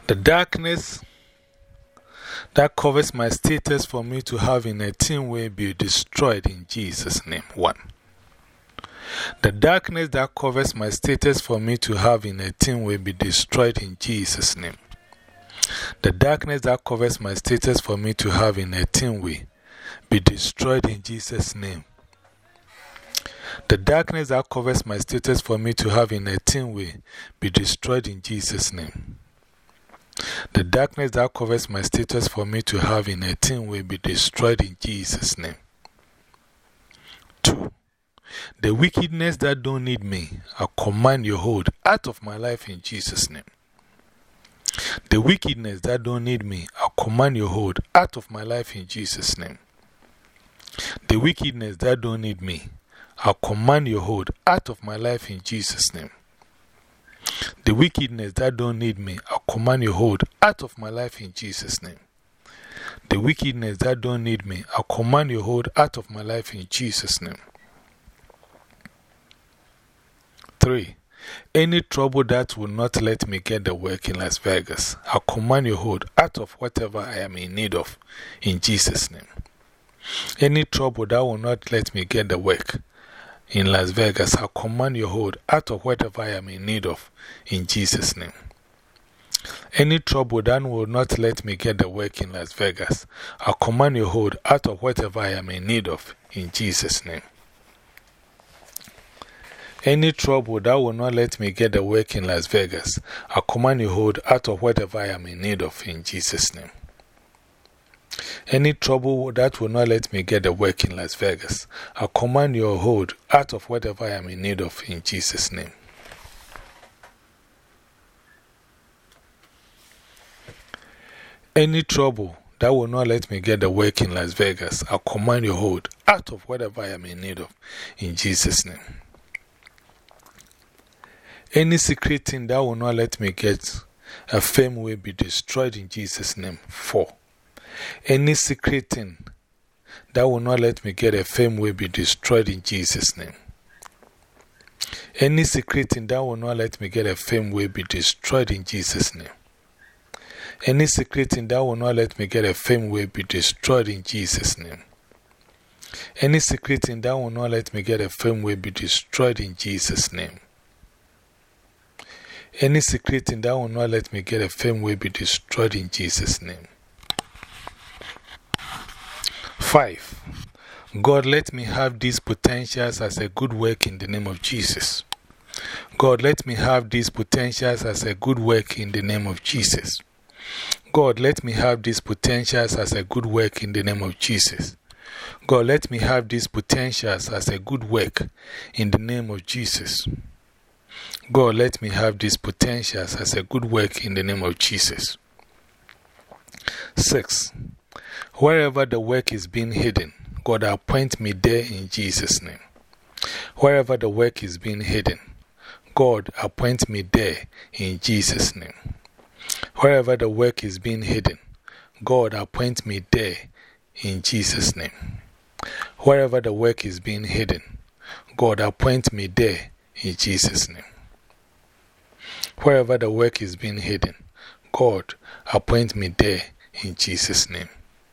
The darkness that covers my status for me to have in a teen way be destroyed in Jesus' name. 1. The darkness that covers my status for me to have in a teen way be destroyed in Jesus' name. The darkness that covers my status for me to have in a teen way be destroyed in Jesus' name. The darkness that covers my status for me to have in a teen way be destroyed in Jesus' name. The darkness that covers my status for me to have in a teen way be destroyed in Jesus' name. 2. The wickedness that don't need me, I command your hold out of my life in Jesus' name. The wickedness that don't need me, I command your hold out of my life in Jesus' name. The wickedness that don't need me, I command your hold out of my life in Jesus' name. The wickedness that don't need me, I command your hold out of my life in Jesus' name. The wickedness that don't need me, I command your hold out of my life in Jesus' name. 3. Any trouble that will not let me get the work in Las Vegas, I command your hold out of whatever I am in need of in Jesus' name. Any trouble that will not let me get the work in Las Vegas, I command your hold out of whatever I am in need of in Jesus' name. Any trouble that will not let me get the work in Las Vegas, I command your hold out of whatever I am in need of in Jesus' name. Any trouble that will not let me get the work in Las Vegas, I command your hold out of whatever I am in need of in Jesus' name. Any trouble that will not let me get the work in Las Vegas, I command your hold out of whatever I am in need of in Jesus' name. Any trouble that will not let me get the work in Las Vegas, I command your hold out of whatever I am in need of in Jesus' name. Any secret thing that will not let me get a fame will be destroyed in Jesus' name. 4. Any secret thing that will not let me get a fame will be destroyed in Jesus' name. Any secret thing that will not let me get a fame will be destroyed in Jesus' name. Any secret thing that will not let me get a fame will be destroyed in Jesus' name. Any secret thing that will not let me get a fame will be destroyed in Jesus' name. Any secret thing that will not let me get a fame will be destroyed in Jesus' name. 5. God, let me have these potentials as a good work in the name of Jesus. God, let me have these potentials as a good work in the name of Jesus. God, let me have these potentials as a good work in the name of Jesus. God, let me have these potentials as a good work in the name of Jesus. God, let me have these potentials as a good work in the name of Jesus. 6. Wherever the work is being hidden, God, appoint me there in Jesus' name. Wherever the work is being hidden, God, appoint me there in Jesus' name. Wherever the work is being hidden, God, appoint me there in Jesus' name. Wherever the work is being hidden, God, appoint me there in Jesus' name. Wherever the work is being hidden, God, appoint me there in Jesus' name.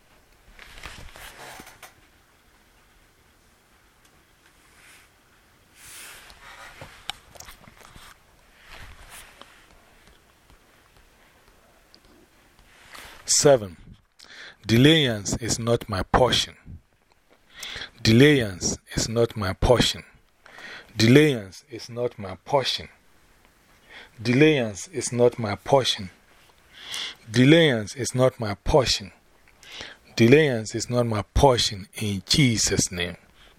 Seven, delayance is not my portion. Delayance is not my portion. Delayance is not my portion. Delayance is not my portion. Delayance is not my portion. Delayance is not my portion in Jesus' name.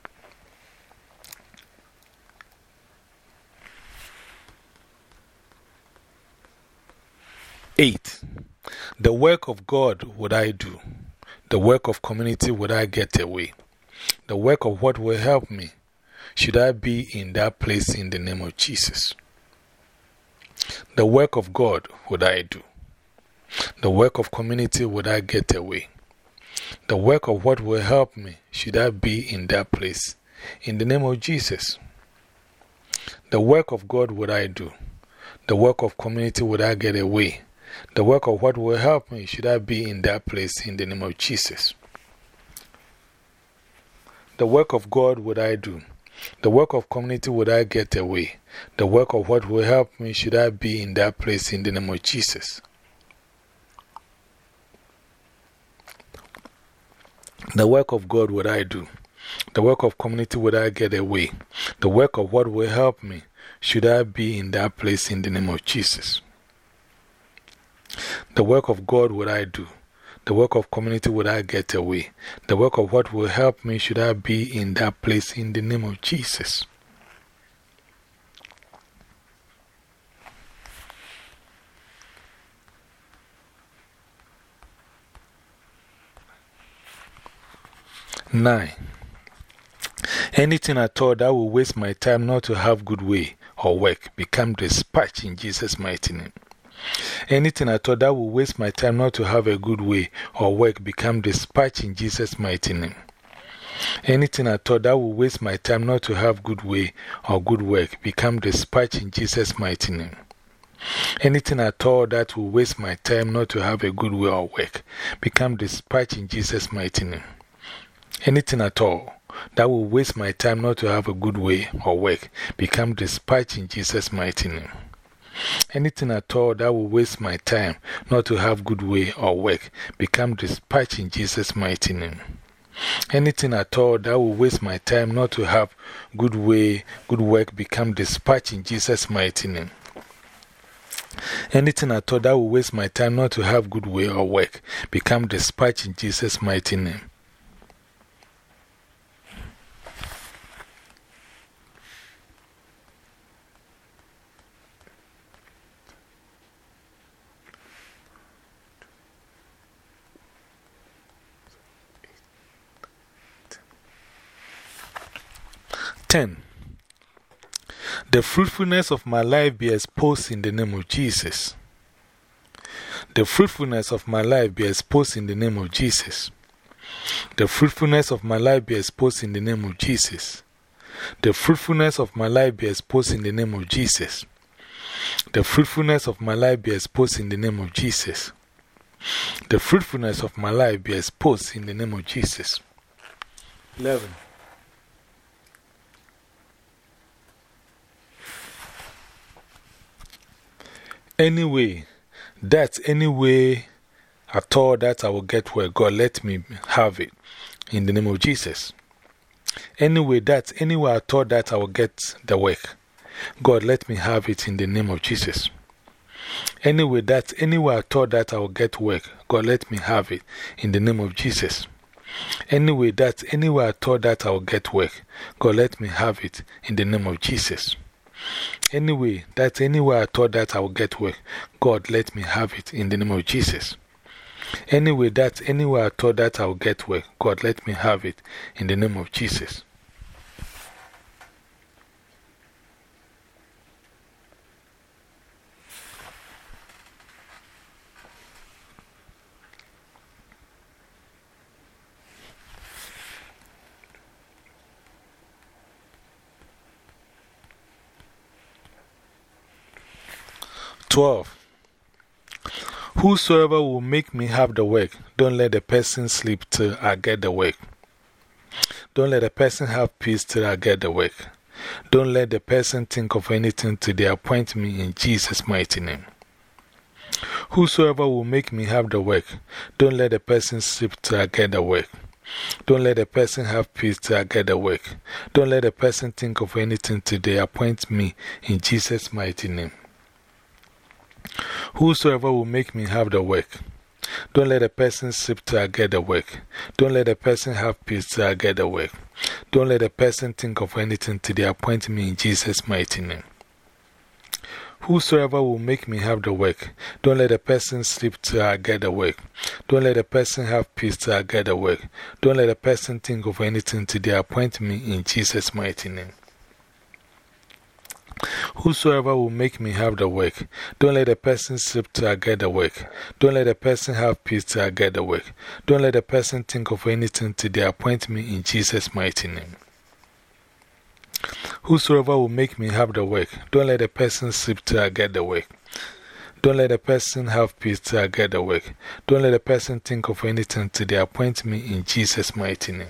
Eight, the work of God would I do. The work of community would I get away. The work of what will help me should I be in that place in the name of Jesus. The work of God would I do. The work of community would I get away. The work of what will help me should I be in that place in the name of Jesus. The work of God would I do. The work of community would I get away. The work of what will help me, should I be in that place in the name of Jesus? The work of God would I do? The work of community would I get away? The work of what will help me, should I be in that place in the name of Jesus? The work of God would I do? The work of community would I get away? The work of what will help me, should I be in that place in the name of Jesus? The work of God would I do? The work of community would I get away? The work of what will help me, should I be in that place in the name of Jesus? Nine. Anything at all that will waste my time not to have good way or work, become dispatched in Jesus' mighty name. Anything at all that will waste my time not to have a good way or work, become dispatched in Jesus' mighty name. Anything at all that will waste my time not to have good way or good work, become dispatched in Jesus' mighty name. Anything at all that will waste my time not to have a good way or work, become dispatched in Jesus' mighty name. Anything at all that will waste my time not to have a good way or work, become dispatched in Jesus' mighty name. Anything at all that will waste my time not to have good way or work, become dispatched in Jesus' mighty name. Anything at all that will waste my time not to have good way, good work, become dispatched in Jesus' mighty name. Anything at all that will waste my time not to have good way or work, become dispatched in Jesus' mighty name. The fruitfulness of my life be exposed in the name of Jesus. The fruitfulness of my life be exposed in the name of Jesus. The fruitfulness of my life be exposed in the name of Jesus. The fruitfulness of my life be exposed in the name of Jesus. The fruitfulness of my life be exposed in the name of Jesus. The fruitfulness of my life be exposed in the name of Jesus. 11. Anyway at all that I will get where God let me have it in the name of Jesus. Anywhere at all that I will get the work, God let me have it in the name of Jesus. Anywhere at all that I will get work, God let me have it in the name of Jesus. Anywhere at all that I will get work, God let me have it in the name of Jesus. Anywhere at all that I will get work, God let me have it in the name of Jesus. Anywhere at all that I will get work, God let me have it in the name of Jesus. Whosoever will make me have the work, don't let the person sleep till I get the work. Don't let the person have peace till I get the work. Don't let the person think of anything till they appoint me in Jesus' mighty name. Whosoever will make me have the work, don't let the person sleep till I get the work. Don't let the person have peace till I get the work. Don't let the person think of anything till they appoint me in Jesus' mighty name. Whosoever will make me have the work, don't let a person sleep till I get the work. Don't let a person have peace till I get the work. Don't let a person think of anything till they appoint me in Jesus' mighty name. Whosoever will make me have the work, don't let a person sleep till I get the work. Don't let a person have peace till I get the work. Don't let a person think of anything till they appoint me in Jesus' mighty name. Whosoever will make me have the work, don't let a person sleep till I get the work. Don't let a person have peace till I get the work. Don't let a person think of anything till they appoint me in Jesus' mighty name. Whosoever will make me have the work, don't let a person sleep till I get the work. Don't let a person have peace till I get the work. Don't let a person think of anything till they appoint me in Jesus' mighty name.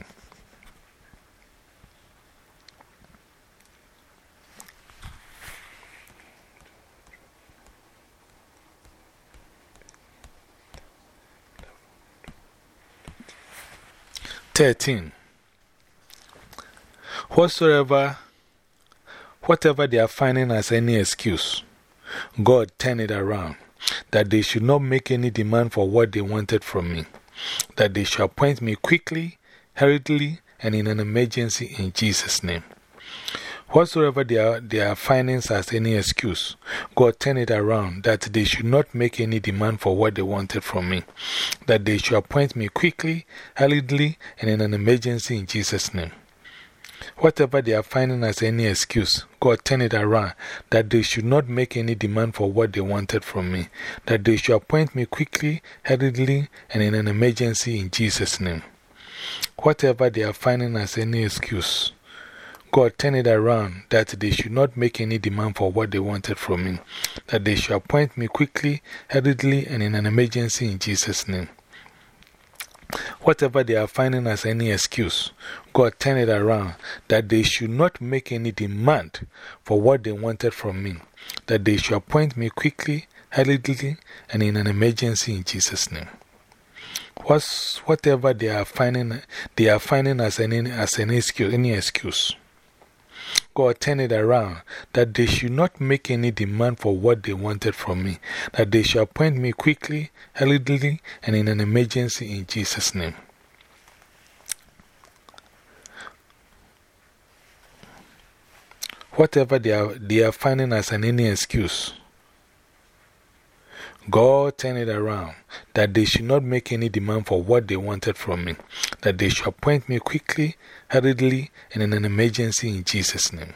Whatever they are finding as any excuse, God turn it around, that they should not make any demand for what they wanted from me, that they shall appoint me quickly, hurriedly, and in an emergency in Jesus' name. Whatsoever they are finding as any excuse, God turn it around, that they should not make any demand for what they wanted from me, that they shall appoint me quickly, hurriedly, and in an emergency in Jesus' name. Whatever they are finding as any excuse, God turn it around, that they should not make any demand for what they wanted from me, that they should appoint me quickly, hurriedly, and in an emergency in Jesus' name. Whatever they are finding as any excuse, God turn it around, that they should not make any demand for what they wanted from me, that they should appoint me quickly, hurriedly, and in an emergency in Jesus' name. Whatever they are finding as any excuse, God turn it around, that they should not make any demand for what they wanted from me, that they should appoint me quickly, hurriedly, and in an emergency in Jesus' name. Whatever they are finding as any excuse, God turn it around, that they should not make any demand for what they wanted from me, that they shall appoint me quickly, hurriedly, and in an emergency in Jesus' name. Whatever they are finding as any excuse, God turn it around, that they should not make any demand for what they wanted from me, that they shall appoint me quickly, hurriedly, and in an emergency in Jesus' name.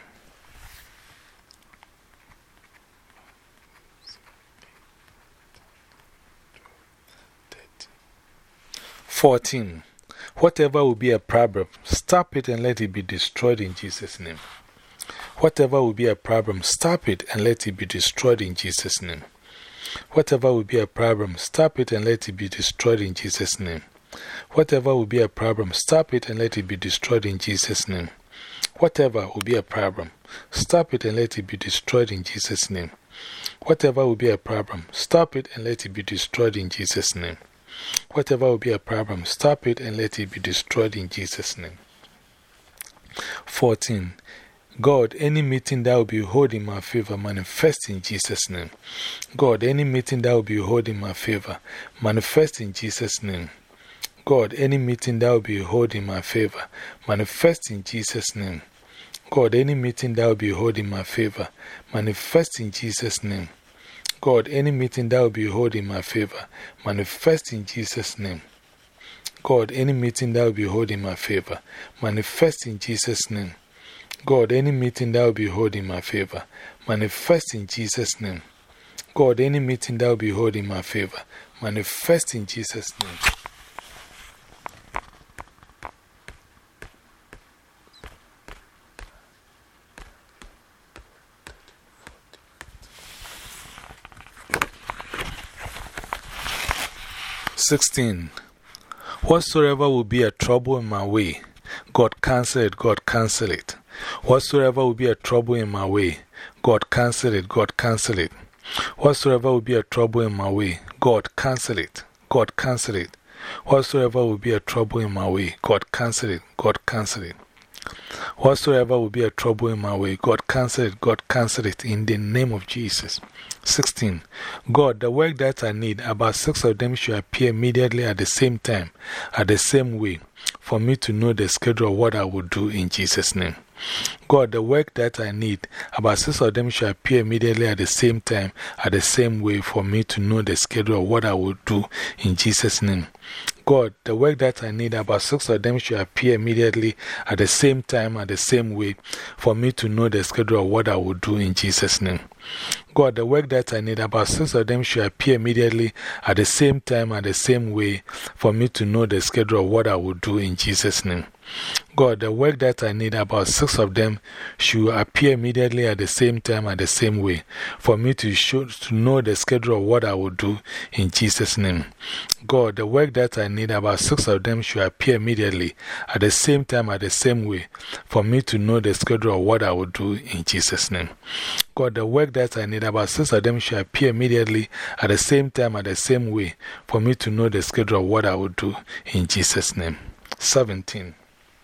Whatever will be a problem, stop it and let it be destroyed in Jesus' name. Whatever will be a problem, stop it and let it be destroyed in Jesus' name. Whatever will be a problem, stop it and let it be destroyed in Jesus' name. Whatever will be a problem, stop it and let it be destroyed in Jesus' name. Whatever will be a problem, stop it and let it be destroyed in Jesus' name. Whatever will be a problem, stop it and let it be destroyed in Jesus' name. Whatever will be a problem, stop it and let it be destroyed in Jesus' name. 14. God, any meeting that will be held in my favor, manifest in Jesus' name. God, any meeting that will be held in my favor, manifest in Jesus' name. God, any meeting that will be held in my favor, manifest in Jesus' name. God, any meeting that will be held in my favor, manifest in Jesus' name. God, any meeting that will be held in my favor, manifest in Jesus' name. God, any meeting that will be held in my favor, manifest in Jesus' name. God, any meeting that will be held in my favor, manifest in Jesus' name. God, any meeting that will be held in my favor, manifest in Jesus' name. Whatsoever will be a trouble in my way, God cancel it, God cancel it. Whatsoever will be a trouble in my way, God cancel it, God cancel it. Whatsoever will be a trouble in my way, God cancel it, God cancel it. Whatsoever will be a trouble in my way, God cancel it, God cancel it. Whatsoever will be a trouble in my way, God cancel it, God cancel it in the name of Jesus. 16. God, the work that I need, about 6 of them should appear immediately at the same time, at the same way, for me to know the schedule of what I will do in Jesus' name. God, the work that I need, about 6 of them shall appear immediately at the same time, at the same way, for me to know the schedule of what I will do in Jesus' name. God, the work that I need, about 6 of them shall appear immediately at the same time, at the same way, for me to know the schedule of what I will do in Jesus' name. God, the work that I need, about 6 of them should appear immediately at the same time and the same way for me to know the schedule of what I will do in Jesus' name. God, the work that I need, about 6 of them should appear immediately at the same time and the same way for me to know the schedule of what I will do in Jesus' name. God, the work that I need, about 6 of them should appear immediately at the same time and the same way for me to know the schedule of what I will do in Jesus' name. God, the work that I need, about 6 of them should appear immediately at the same time and the same way for me to know the schedule of what I will do in Jesus' name. 17.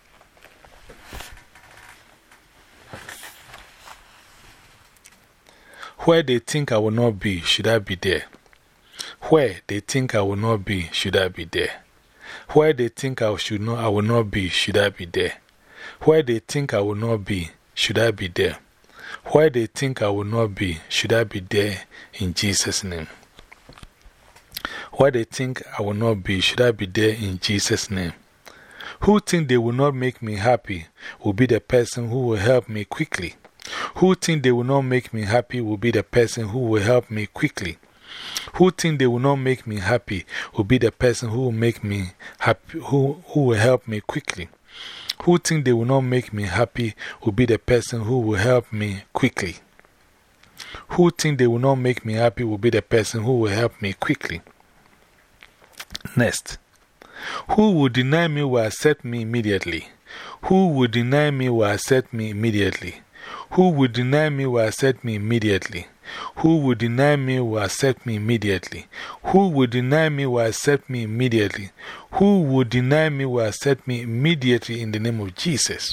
Where they think I will not be, should I be there? Where they think I will not be, should I be there? Where they think I will not be, should I be there? Where they think I will not be, should I be there? Where they think I will not be, should I be there in Jesus' name? Where they think I will not be, should I be there in Jesus' name? Who think they will not make me happy will be the person who will help me quickly. Who think they will not make me happy will be the person who will help me quickly. Who think they will not make me happy will be the person who will make me happy, who will help me quickly. Who think they will not make me happy will be the person who will help me quickly. Who think they will not make me happy will be the person who will help me quickly. Next. Who will deny me will accept me immediately. Who will deny me will accept me immediately. Who will deny me will accept me immediately. Who will deny me will accept me immediately. Who will deny me will accept me immediately. Who will deny me will accept me immediately in the name of Jesus.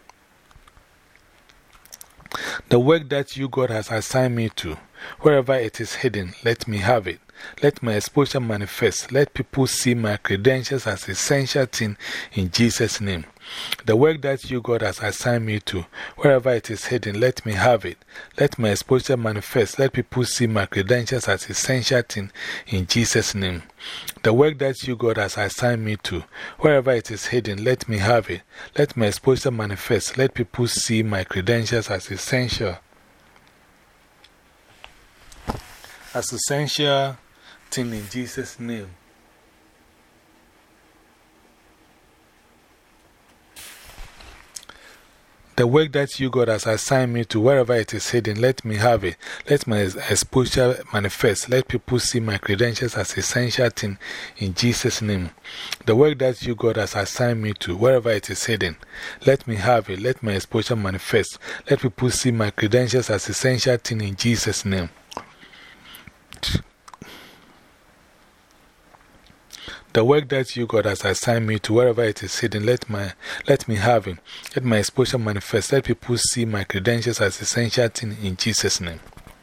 The work that you, God, has assigned me to, wherever it is hidden, let me have it. Let my exposure manifest. Let people see my credentials as essential thing in Jesus' name. The work that you, God, has assigned me to, wherever it is hidden, let me have it. Let my exposure manifest. Let people see my credentials as essential thing in Jesus' name. The work that you, God, has assigned me to, wherever it is hidden, let me have it. Let my exposure manifest. Let people see my credentials as essential thing in Jesus' name. The work that you, God, has assigned me to, wherever it is hidden, let me have it. Let my exposure manifest. Let people see my credentials as essential thing in Jesus' name. The work that you, God, has assigned me to, wherever it is hidden, let me have it. Let my exposure manifest. Let people see my credentials as essential thing in Jesus' name. The work that you, God, has assigned me to, wherever it is hidden, let me have it. Let my exposure manifest. Let people see my credentials as essential thing in Jesus' name.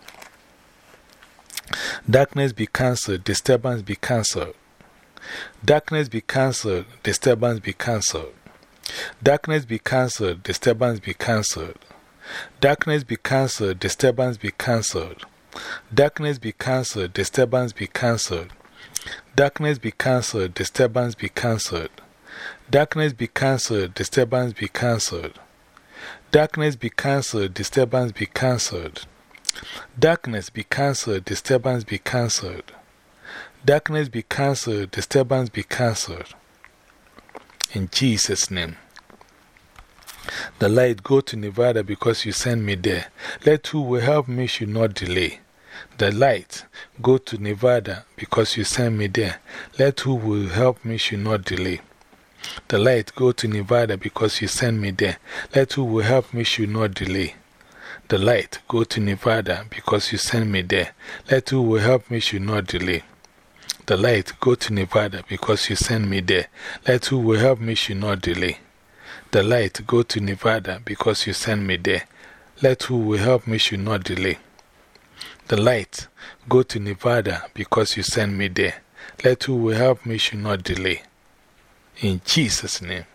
Darkness be cancelled, disturbance be cancelled. Darkness be cancelled, disturbance be cancelled. Darkness be cancelled, disturbance be cancelled. Darkness be cancelled, disturbance be cancelled. Darkness be cancelled, disturbance be cancelled. Darkness be cancelled, disturbance be cancelled. Darkness be cancelled, disturbance be cancelled. Darkness be cancelled, disturbance be cancelled. Darkness be cancelled, disturbance be cancelled. Darkness be cancelled, disturbance be cancelled. In Jesus' name. The light go to Nevada because you sent me there. Let who will help me should not delay. The light go to Nevada because you sent me there. Let who will help me should not delay. The light go to Nevada because you sent me there. Let who will help me should not delay. The light go to Nevada because you sent me there. Let who will help me should not delay. The light go to Nevada because you sent me there. Let who will help me should not delay. The light go to Nevada because you sent me there. Let who will help me should not delay. The light go to Nevada because you sent me there. Let who will help me should not delay. In Jesus' name.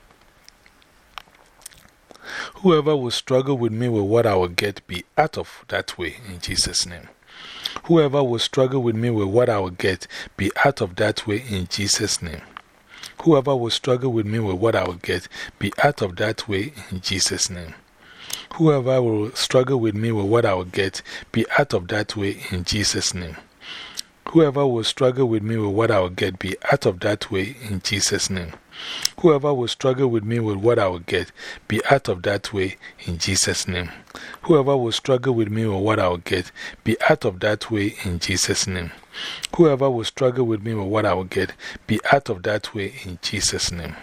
Whoever will struggle with me with what I will get, be out of that way in Jesus' name. Whoever will struggle with me with what I will get, be out of that way in Jesus' name. Whoever will struggle with me with what I will get, be out of that way in Jesus' name. Whoever will struggle with me with what I will get, be out of that way in Jesus' name. Whoever will struggle with me with what I will get, be out of that way in Jesus' name. Whoever will struggle with me with what I will get, be out of that way in Jesus' name. Whoever will struggle with me with what I will get, be out of that way in Jesus' name. Whoever will struggle with me with what I will get, be out of that way in Jesus' name.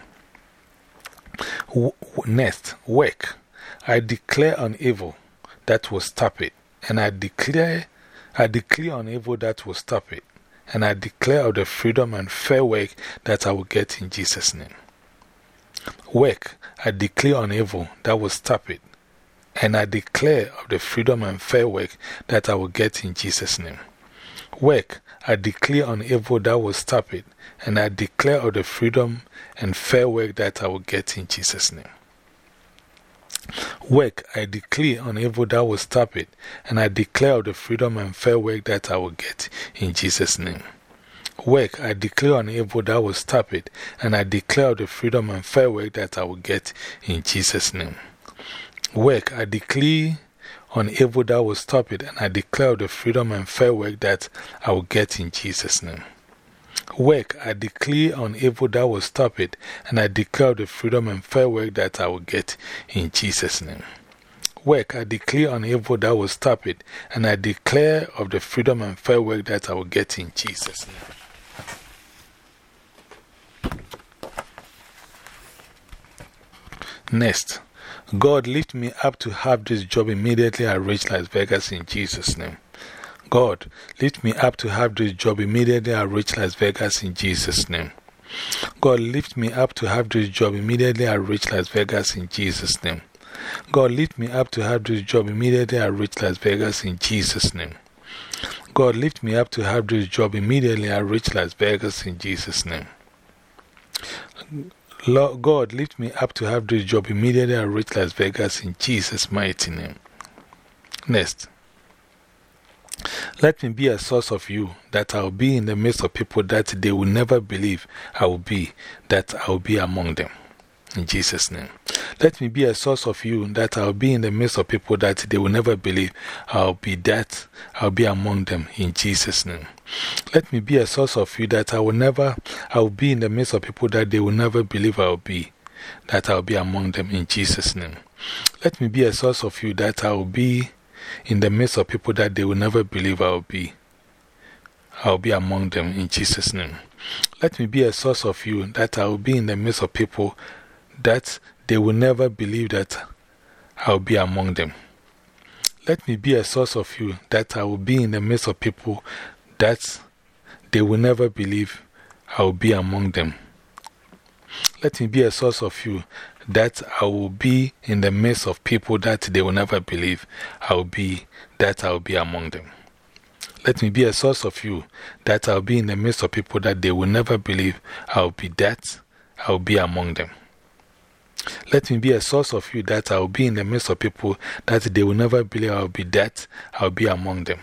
Next, work. I declare on evil that will stop it, and I declare on evil that will stop it, and I declare of the freedom and fair work that I will get in Jesus' name. Work, I declare on evil that will stop it, and I declare of the freedom and fair work that I will get in Jesus' name. Work, I declare on evil that will stop it, and I declare of the freedom and fair work that I will get in Jesus' name. Work, I declare on evil that will stop it, and I declare of the freedom and fair work that I will get in Jesus' name. Work, I declare on evil that will stop it, and I declare of the freedom and fair work that I will get in Jesus' name. Work, I declare on evil that will stop it, and I declare of the freedom and fair work that I will get in Jesus' name. Work, I declare on evil that will stop it, and I declare the freedom and fair work that I will get in Jesus' name. Work, I declare on evil that will stop it, and I declare of the freedom and fair work that I will get in Jesus' name. Next, God lift me up to have this job immediately I reach Las Vegas in Jesus' name. God, lift me up to have this job immediately I reach Las Vegas in Jesus' name. God, lift me up to have this job immediately I reach Las Vegas in Jesus' name. God, lift me up to have this job immediately I reach Las Vegas in Jesus' name. God, lift me up to have this job immediately I reach Las Vegas in Jesus' name. Lord God, lift me up to have this job immediately I reach Las Vegas in Jesus' mighty name. Next. Let me be a source of you, that I will be in the midst of people that they will never believe I will be, that I will be among them. In Jesus' name. Let me be a source of you, that I will be in the midst of people that they will never believe I will be, that I will be among them. In Jesus' name. Let me be a source of you, that I will be in the midst of people that they will never believe I will be, that I will be among them. In Jesus' name. Let me be a source of you, that I will be in the midst of people that they will never believe I will be among them in Jesus' name. Let me be a source of you, that I will be in the midst of people that they will never believe that I will be among them. Let me be a source of you, that I will be in the midst of people that they will never believe I will be among them. Let me be a source of you, that I will be in the midst of people that they will never believe I will be, that I will be among them. Let me be a source of you, that I will be in the midst of people that they will never believe I will be, that I will be among them. Let me be a source of you, that I will be in the midst of people that they will never believe I will be, that I will be among them.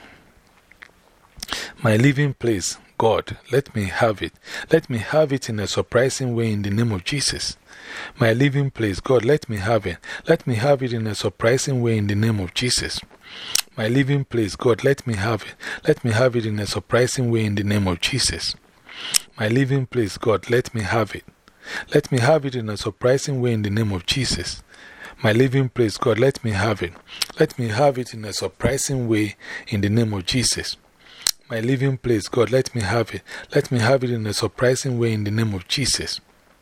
My living place, God, let me have it. Let me have it in a surprising way in the name of Jesus. My living place, God, let me have it. Let me have it in a surprising way in the name of Jesus. My living place, God, let me have it. Let me have it in a surprising way in the name of Jesus. My living place, God, let me have it. Let me have it in a surprising way in the name of Jesus. My living place, God, let me have it. Let me have it in a surprising way in the name of Jesus. My living place, God, let me have it. Let me have it in a surprising way in the name of Jesus.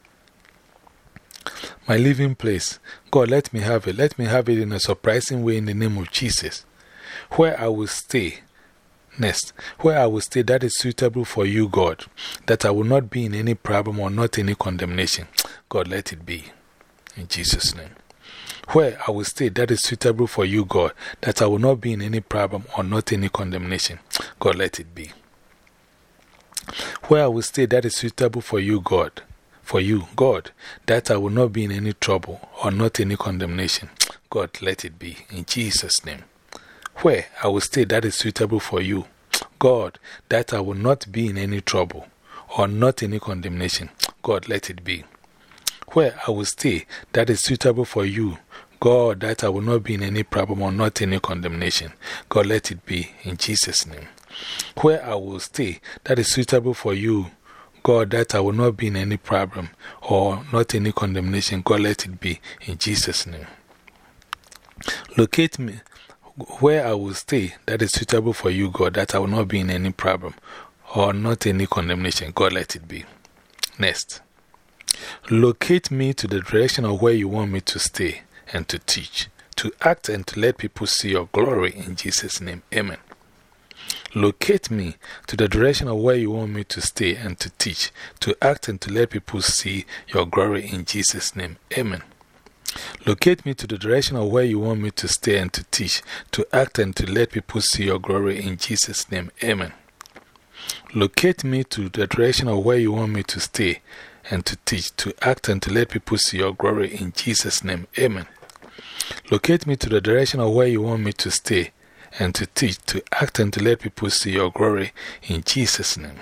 My living place, God, let me have it. Let me have it in a surprising way in the name of Jesus. Where I will stay, next, where I will stay that is suitable for you, God, that I will not be in any problem or not any condemnation. God, let it be. In Jesus' name. Where I will stay that is suitable for you, God, that I will not be in any problem or not any condemnation. God, let it be. Where I will stay that is suitable for you, God, that I will not be in any trouble or not any condemnation. God, let it be. In Jesus' name. Where I will stay that is suitable for you, God, that I will not be in any trouble or not any condemnation. God, let it be. Where I will stay that is suitable for you, God, that I will not be in any problem or not any condemnation. God, let it be in Jesus' name. Where I will stay, that is suitable for you. God, that I will not be in any problem or not any condemnation. God, let it be in Jesus' name. Locate me where I will stay, that is suitable for you, God, that I will not be in any problem or not any condemnation. God, let it be. Next. Locate me to the direction of where you want me to stay and to teach, to act and to let people see your glory in Jesus' name. Amen. Locate me to the direction of where you want me to stay and to teach, to act and to let people see your glory in Jesus' name. Amen. Locate me to the direction of where you want me to stay and to teach, to act and to let people see your glory in Jesus' name. Amen. Locate me to the direction of where you want me to stay and to teach, to act and to let people see your glory in Jesus' name. Amen. Locate me to the direction of where you want me to stay and to teach, to act and to let people see your glory in Jesus' name.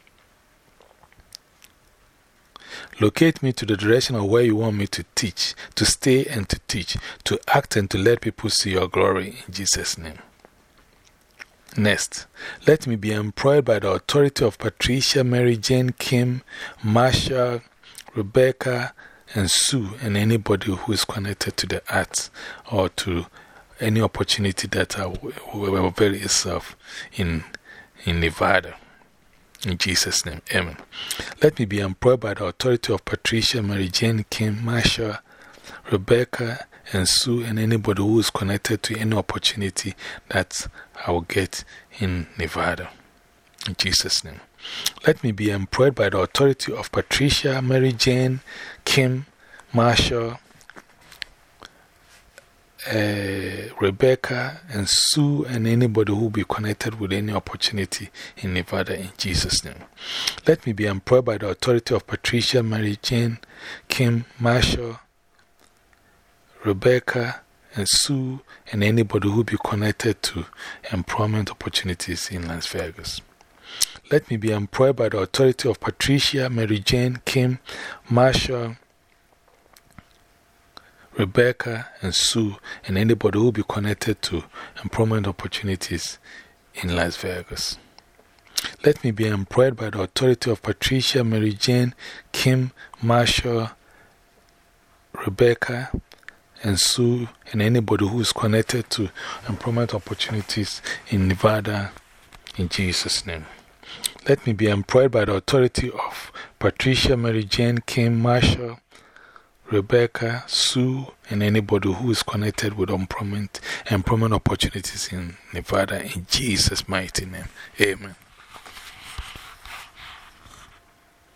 Locate me to the direction of where you want me to teach, to stay and to teach, to act and to let people see your glory in Jesus' name. Next, let me be employed by the authority of Patricia, Mary Jane, Kim, Marsha, Rebecca, and Sue, and anybody who is connected to the arts or to any opportunity that will avail itself in Nevada. In Jesus' name, amen. Let me be employed by the authority of Patricia, Mary Jane, Kim, Marsha, Rebecca, and Sue, and anybody who is connected to any opportunity that I will get in Nevada. In Jesus' name. Let me be employed by the authority of Patricia, Mary Jane, Kim, Marsha, Rebecca, and Sue, and anybody who will be connected with any opportunity in Nevada in Jesus' name. Let me be employed by the authority of Patricia, Mary Jane, Kim, Marsha, Rebecca, and Sue, and anybody who will be connected to employment opportunities in Las Vegas. Let me be employed by the authority of Patricia, Mary Jane, Kim, Marsha, Rebecca, and Sue, and anybody who will be connected to employment opportunities in Las Vegas. Let me be employed by the authority of Patricia, Mary Jane, Kim, Marsha, Rebecca, and Sue, and anybody who is connected to employment opportunities in Nevada, in Jesus' name. Let me be employed by the authority of Patricia, Mary Jane, Kim, Marsha, Rebecca, Sue, and anybody who is connected with employment opportunities in Nevada, in Jesus' mighty name. Amen.